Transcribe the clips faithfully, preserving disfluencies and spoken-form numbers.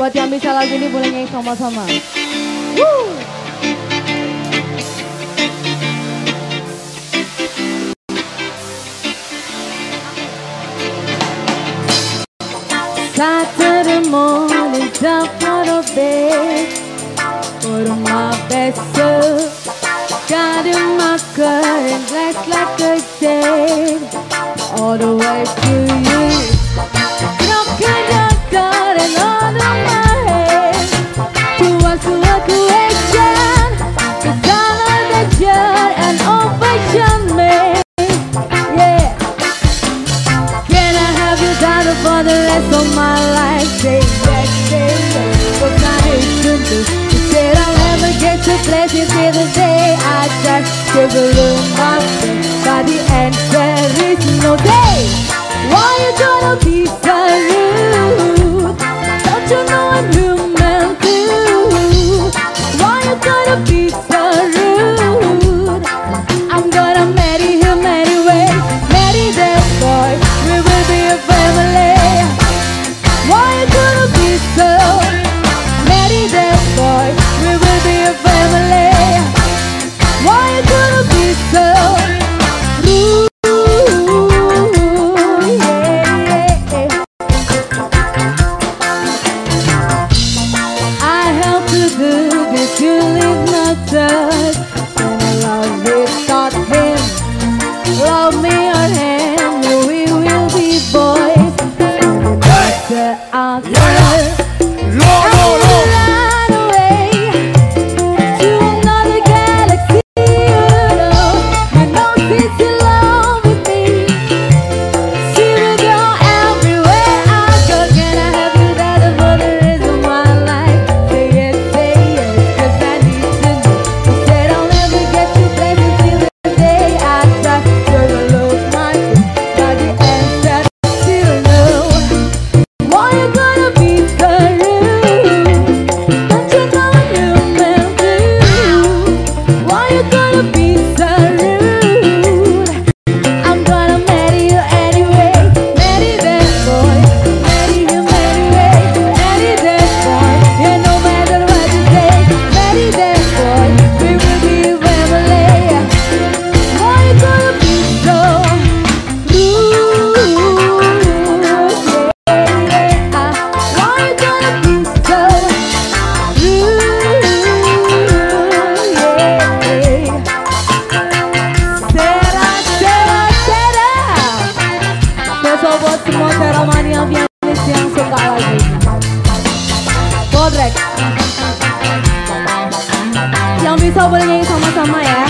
Buat yang bisa lagu ini boleh nyanyi sama-sama. Woo! Saturday morning, jump out of bed, put on my best suit, got in my car and glass like a shade, all the way to you. Knocking your door and all of my head, to us to a question, cause all of the joy and old-fashioned me. Yeah. Can I have you down for the rest of my life? Say yes, say yes, cause I hate to do. You said I'll never get to place until the day I just give a little my friend. By the end there is no day. Why you gonna be so rude? Don't you know I'm human too? Why you gonna be so rude? I'm gonna marry him anyway, marry that boy, we will be a family. Why you gonna be so? Marry that boy, we will be a family. Why you gonna be so rude? Love me or him, we will be boys. And the answer, yeah. No, no, no. Run away to another galaxy. You know, you know since you love with me, see me go everywhere I go. Can I have you that for the rest of my life? Say yes, say yes, cause I need to know. You said I'll never get you back until the day I die. Buat semua teromania pianis yang suka lagu Bodrek yang bisa boleh nyanyi sama-sama ya.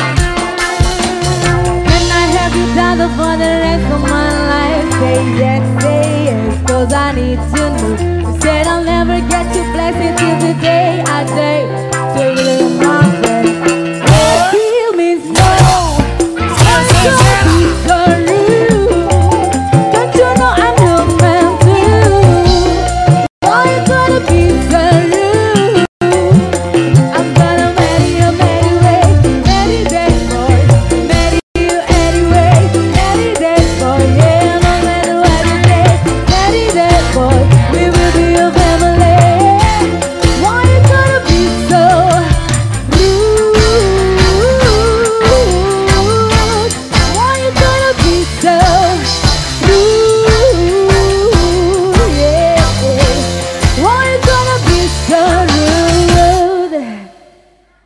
Can I have you down for the rest of my life? Say yes, say yes, cause I need to know. You said I'll never get you blessed until the day I die. So you live my friend. What still means no. I'm so sorry. Why you gonna be so rude?